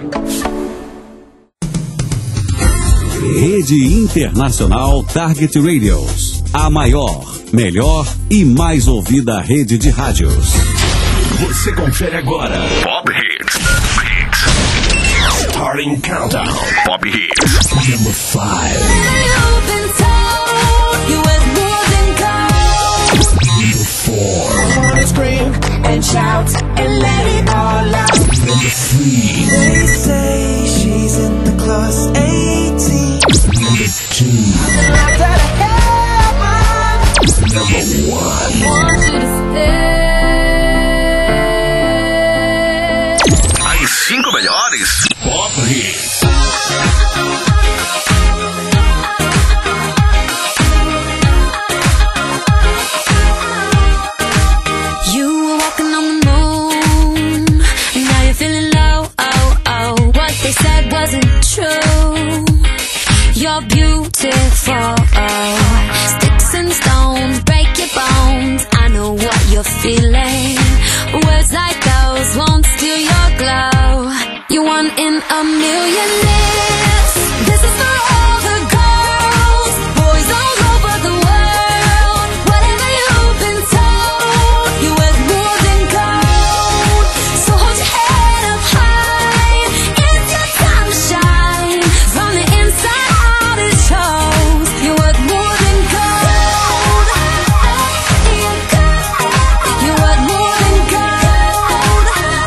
Rede Internacional Target Radios. A maior, melhor e mais ouvida rede de rádios. Você confere agora Pop Hits. Starting Countdown. Pop Hits. Number 5. Number 4. I wanna scream and shout and let it all out. Number 3. They say she's in the class 18. Number 2. Locked out of heaven. Number 1. Want you to stay. As 5 melhores Pop Hits. You were walking on the moon, and now you're feeling low. Oh, oh, what they said wasn't true. You're beautiful. Sticks and stones break your bones. I know what you're feeling. Words like those won't steal your glow. You're one in a million lives. This is for all the girls, boys all over the world. Whatever you've been told, you're worth more than gold. So hold your head up high. It's your time to shine. From the inside out it shows. You're worth more than gold. You're worth more than gold.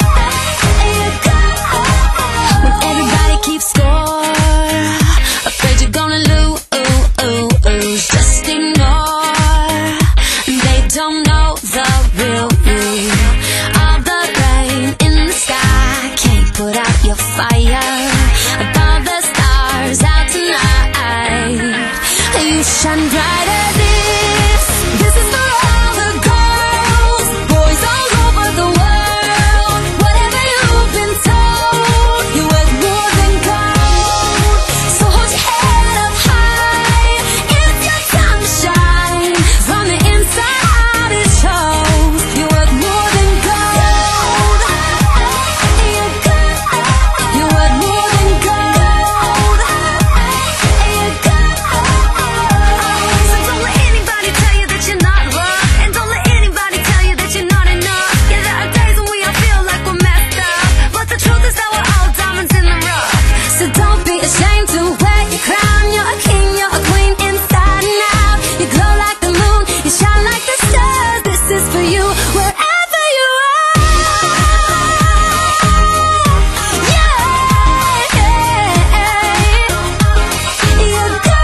When everybody keeps score, afraid you're gonna lose. Just ignore. They don't know the real you. All the rain in the sky can't put out your fire. With all the stars out tonight, you shine bright as this. This is for all the girls, boys all over the world. Whatever you've been told, you're worth more than gold. So hold your head up high. It's your time to shine. From the inside out it shows. You're worth more than gold. You're worth more than gold. So don't let anybody tell you that you're not loved, and don't let anybody tell you that you're not enough. Yeah, there are days when we all feel like we're messed up, but the truth is that we're all diamonds in the rough. So don't be ashamed to wear your crown. You're a king, you're a queen, inside and out. You glow like the moon, you shine like the stars. This is for you, wherever you are. Yeah, you go.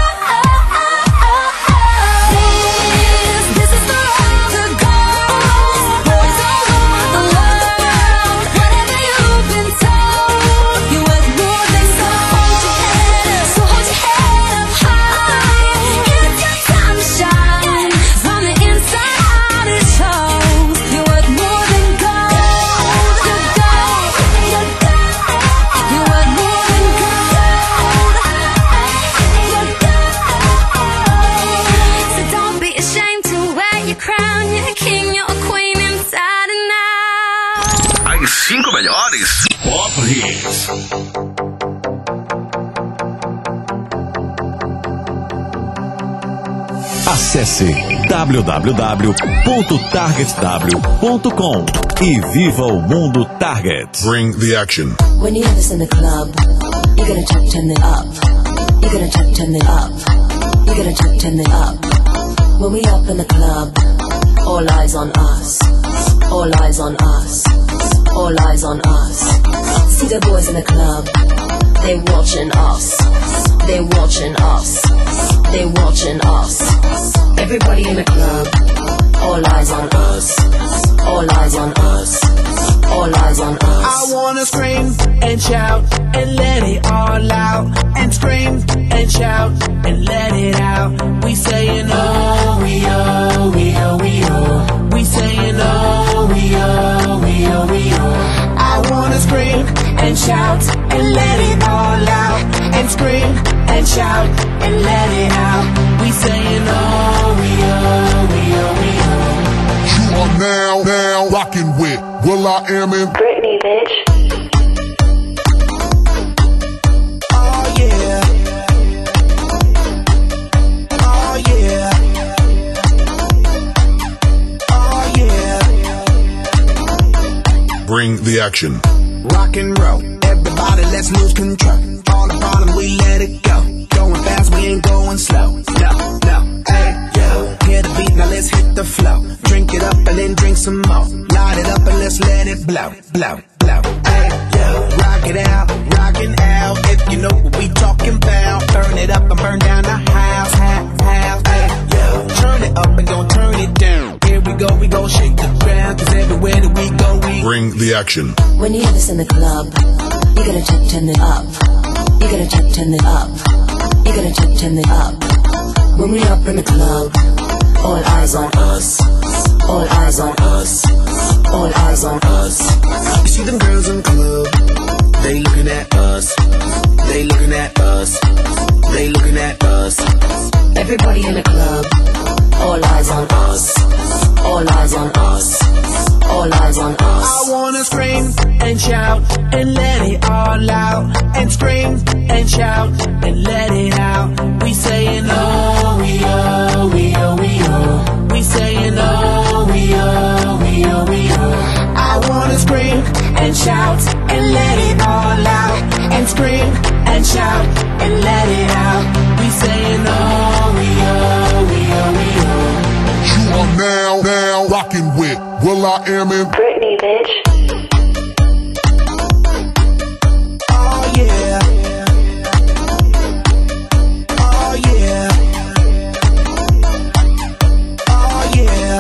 This is for all the girls, boys all over the world. Whatever you've been told, you're worth more than gold. So hold your head up high. It's your time to shine. From the inside out it shows. You're worth more than gold. You're gold. You're gold. You're worth more than gold. You're gold. So don't be ashamed to wear your crown. You're a king, you're a queen, inside and out. As 5 melhores Pop Hits. Acesse www.targetw.com e viva o mundo Target. Bring the action. When you have this in the club, you're gonna turn it up. You're gonna turn it up. You're gonna turn it up. When we up in the club, all eyes on us. All eyes on us. All eyes on us. See the boys in the club, they watching us. They watching us. They watching us. Everybody in the club, all eyes on us. All eyes on us. All eyes on us. I wanna scream and shout and let it all out. And scream and shout and let it out. We saying oh, we oh, we oh, we oh. We saying oh, we oh, we oh, we oh. I wanna scream and shout and let it all out. And scream and shout and let it out. We saying oh, we oh, we oh, we oh. You are now rocking with Will I Am in Britney, bitch. the action. Rock and roll, everybody let's lose control. All the bottom we let it go. Going fast, we ain't going slow. No, no, hey, yo. Hear the beat, now let's hit the flow. Drink it up and then drink some more. Light it up and let's let it blow, blow, blow. Hey, yo. Rock it out, rockin' out. If you know what we talking about. Burn it up and burn down the house, house, hey, yo. Turn it up and don't turn it down. Here we go, shake the ground. Cause everywhere that we go, we bring the action. When you hear this in the club, you gotta check, turn it up. You gotta check, turn it up. You gotta check, turn it up. When we up in the club, all eyes on us. All eyes on us. All eyes on us. You see them girls in the club, they looking at us. They looking at us. They looking at us. Everybody in the club, all eyes on us. All eyes on us. All eyes on us. I wanna scream and shout and let it all out. And scream and shout and let it out. We saying oh, we oh, we oh, we oh. We saying oh, we oh, we oh, we oh. I wanna scream and shout and let it all out. And scream and shout and let it out. We saying oh, we oh, we oh, we oh. You are now rocking with will.i.am in Britney, bitch. Oh yeah. Oh yeah. Oh yeah.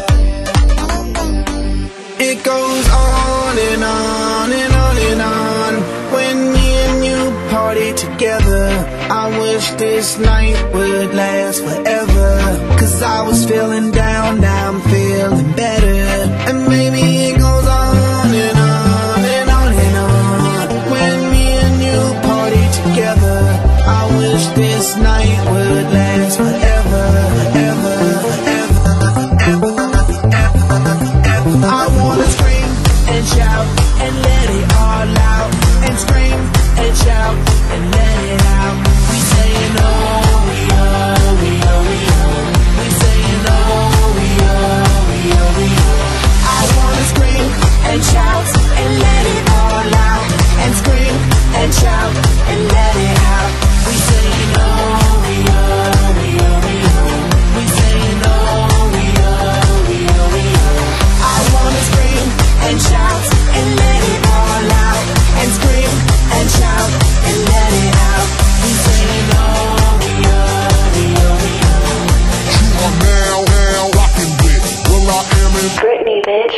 It goes on and on and on and on. When me and you party together, I wish this night would last forever. Cause I was feeling down, now I'm feeling better. And maybe it goes on and on and on and on. When me and you party together, I wish this night would last forever, forever, forever, forever, forever. I wanna scream and shout and let it all out. And scream and shout and let it out. We saying oh, we oh, we oh, we oh. We saying oh, we oh, we oh, we oh. I wanna scream and shout and let it all out. And scream and shout and let it out. We saying oh, we oh, we oh, we oh. We saying oh, we oh, we oh, we oh. I wanna scream and shout and let it all out. And scream and shout and let it out. We saying oh, we oh, we oh, we oh. You are now rocking with will.i.am in Britney, bitch.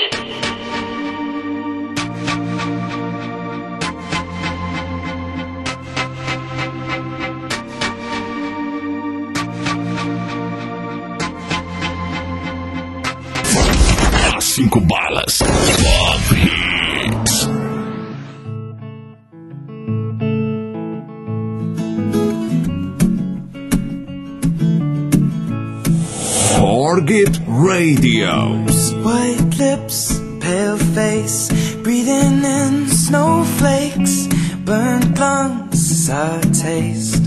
As 5 balas. Pop Hits. Target Radio. White lips, pale face, breathing in snowflakes, burnt lungs, sour taste.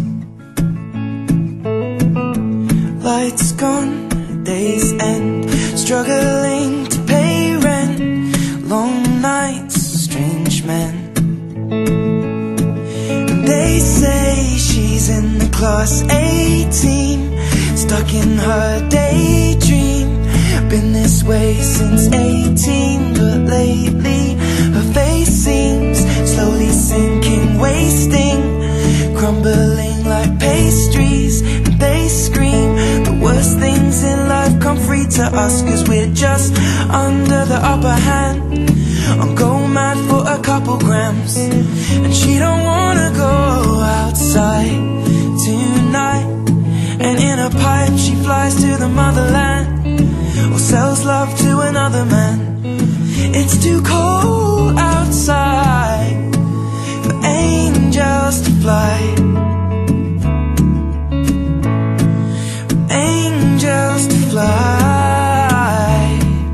Lights gone, days end, struggling to pay rent, long nights, strange men. They say she's in the class A team, stuck in her daydream. Been this way since 18, but lately her face seems slowly sinking, wasting, crumbling like pastries. And they scream the worst things in life come free to us, cause we're just under the upper hand. I'm going mad for a couple grams, and she don't wanna go outside tonight. And in a pipe she flies to the motherland, or sells love to another man. It's too cold outside for angels to fly, for angels to fly.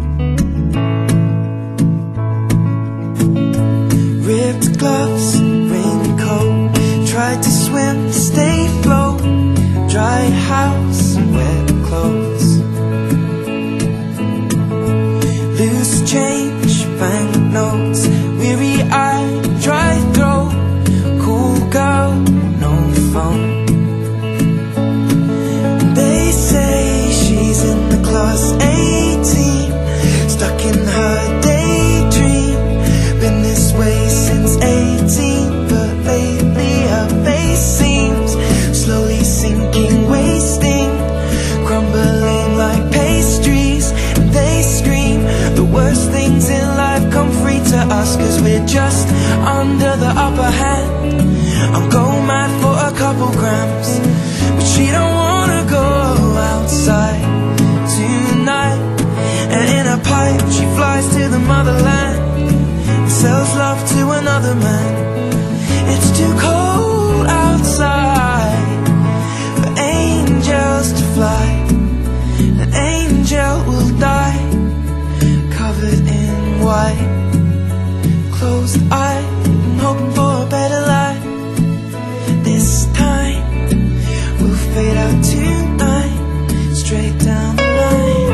Ripped gloves, raincoat, tried to swim, stay afloat, dry house, wet clothes. Loose change, banknotes, we stuck in her daydream. Been this way since 18, but lately her face seems slowly sinking, wasting, crumbling like pastries. And they scream the worst things in life come free to us, 'cause we're just under the upper hand. I'm going mad for a couple grams, but she don't wanna go outside tonight. And in a pipe she flies to the motherland and sells love to another man. It's too cold outside for angels to fly. An angel will die covered in white, closed eyes and hoping for a better life. This time we'll fade out tonight, straight down the line.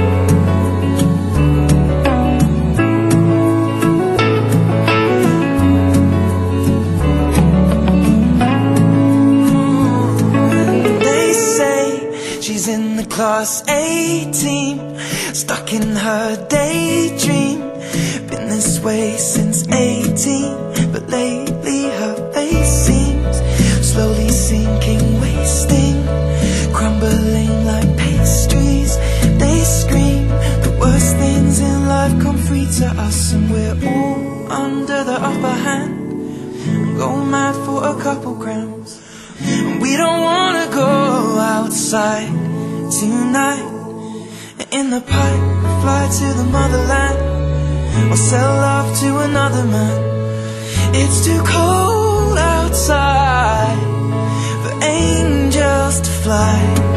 They say she's in the class A team, stuck in her daydream. Been this way since 18, but lately her face seems slowly sinking, wasting, crumbling like pastries. They scream the worst things in life come free to us, and we're all under the upper hand. Go mad for a couple grams, and we don't wanna go outside tonight. In the pipe, fly to the motherland, or sell love to another man. It's too cold outside for angels to fly.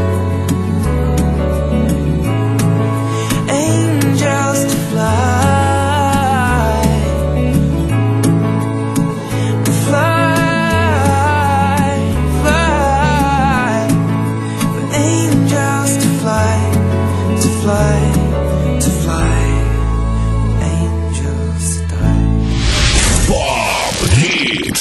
Angels to fly. Fly, fly. For angels to fly, to fly, to fly. Angels die. Pop Hits.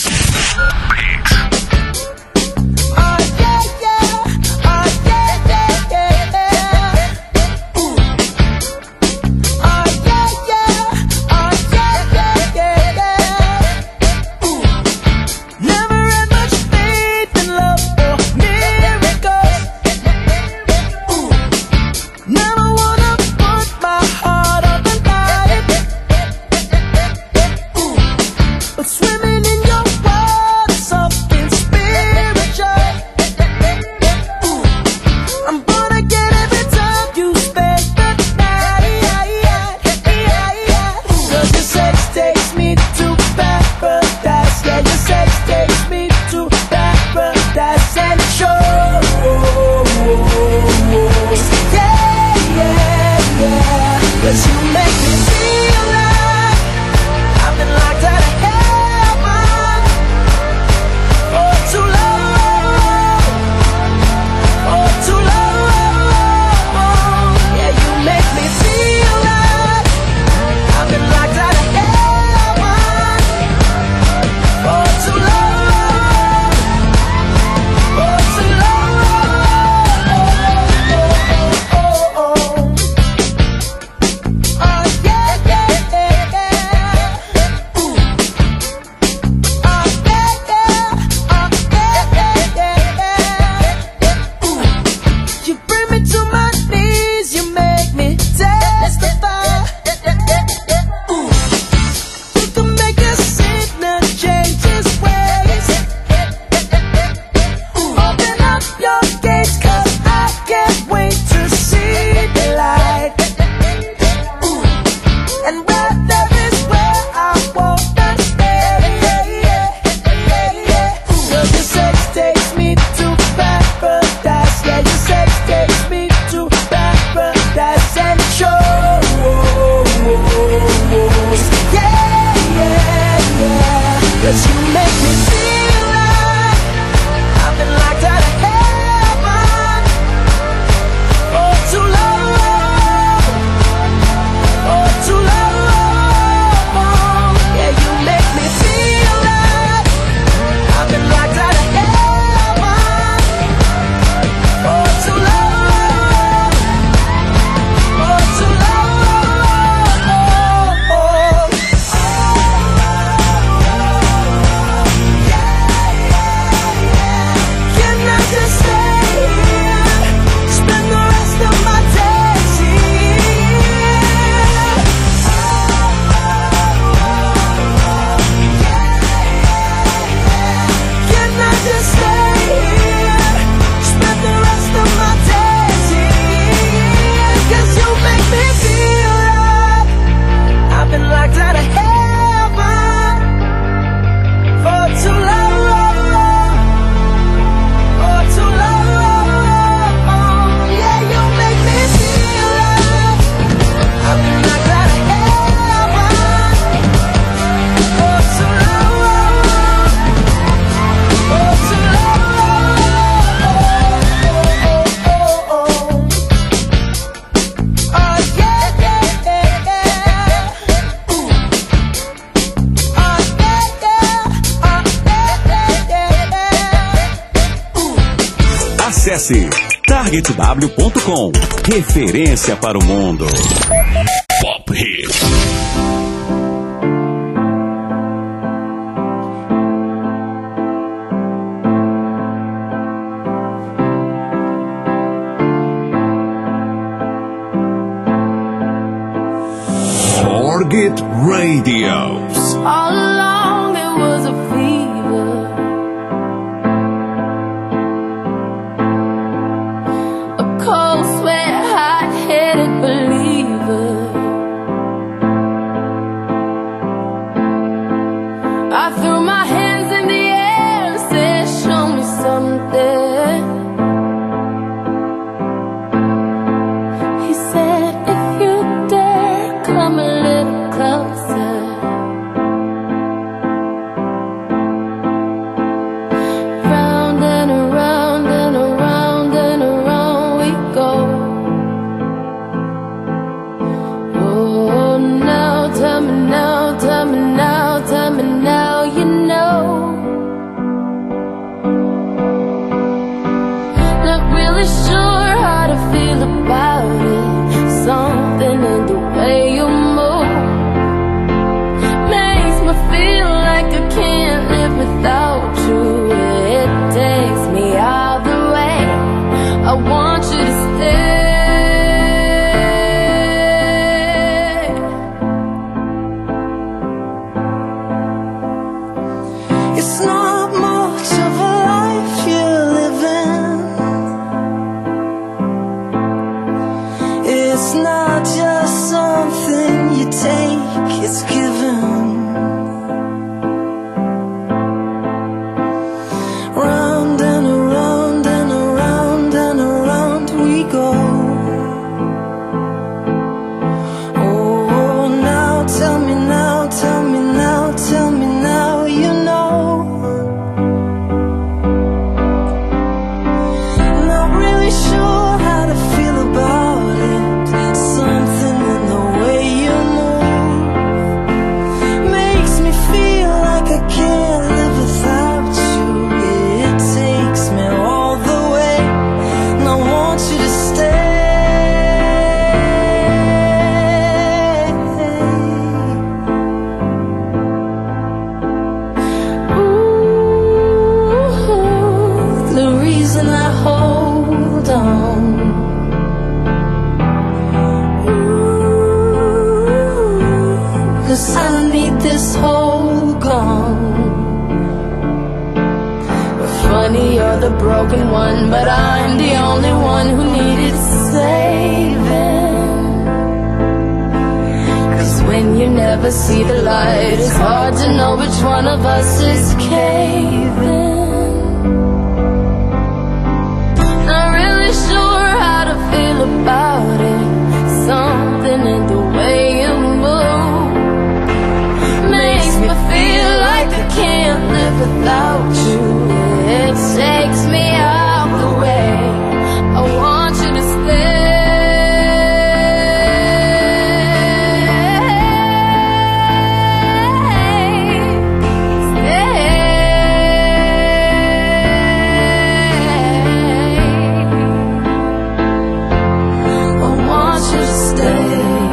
Acesse targetw.com. Referência para o mundo. Pop Hits. Target Radios. All along there was a fever, a cold sweat, hot-headed believer. I threw my hands in the air and said, show me something. He said, if you dare, come a little closer. Round and around and around and around we go. Oh, now tell me now, tell me now, tell me now you know. Not really sure how to feel about it. Something in the way you move makes me feel like I can't live without you. It takes me all the way. I want you to stay. It's not much of a life you're living. It's not just something you take, it's given. Round and around and around and around we go. Oh, now tell me now, tell me now, tell me now you know. Not really sure how to feel about it. Something in the way you move makes me feel like I can't live without you. It takes me all the way, and I want you to stay. Ooh, the reason I hold on. Cause I need this hole gone. Funny, you're the broken one, but I'm the only one who needed saving. Cause when you never see the light, it's hard to know which one of us is caving. Not really sure how to feel about it. Something in the way you move makes me feel like I can't live without you. It takes me out the way. I want you to stay. I want you to stay.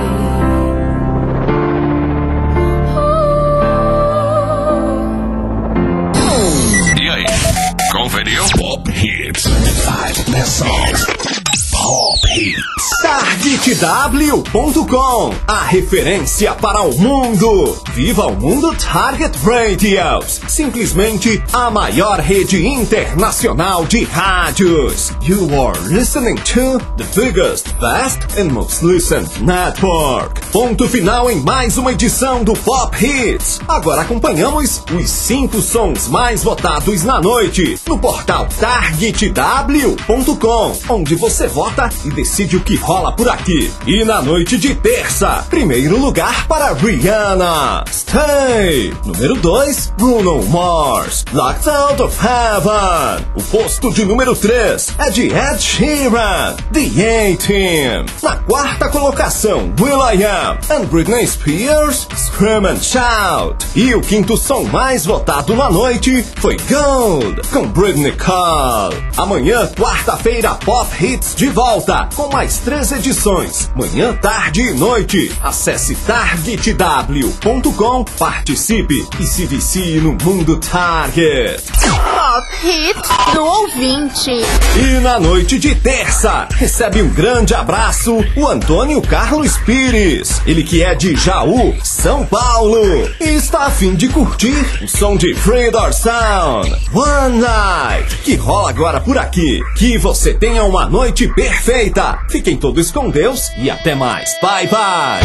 E aí, conferiu? Pop Hits. 5 best songs. Pop Hits. TargetW.com, a referência para o mundo. Viva o mundo Target Radios, simplesmente a maior rede internacional de rádios. You are listening to the biggest, best and most listened network. Ponto final em mais uma edição do Pop Hits. Agora acompanhamos os 5 sons mais votados na noite no portal TargetW.com, onde você vota e decide o que rola rola por aqui. E na noite de terça, primeiro lugar para Rihanna, Stay. Número 2, Bruno Mars, Locked Out of Heaven. O posto de número 3 é de Ed Sheeran, The A-Team. Na quarta colocação, will.i.am and Britney Spears, Scream and Shout. E o quinto som mais votado na noite foi Gold, com Britney Cole. Amanhã, quarta-feira, Pop Hits de volta, com mais 3 edições, manhã, tarde e noite. Acesse targetw.com, participe e se vicie no mundo Target. Pop Hits do ouvinte. E na noite de terça, recebe um grande abraço o Antônio Carlos Pires. Ele que é de Jaú, São Paulo, e está a fim de curtir o som de Free Door Sound, One Night, que rola agora por aqui. Que você tenha uma noite perfeita. Fiquem todos com Deus e até mais. Bye, bye.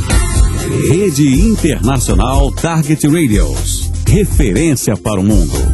Rede Internacional Target Radios. Referência para o mundo.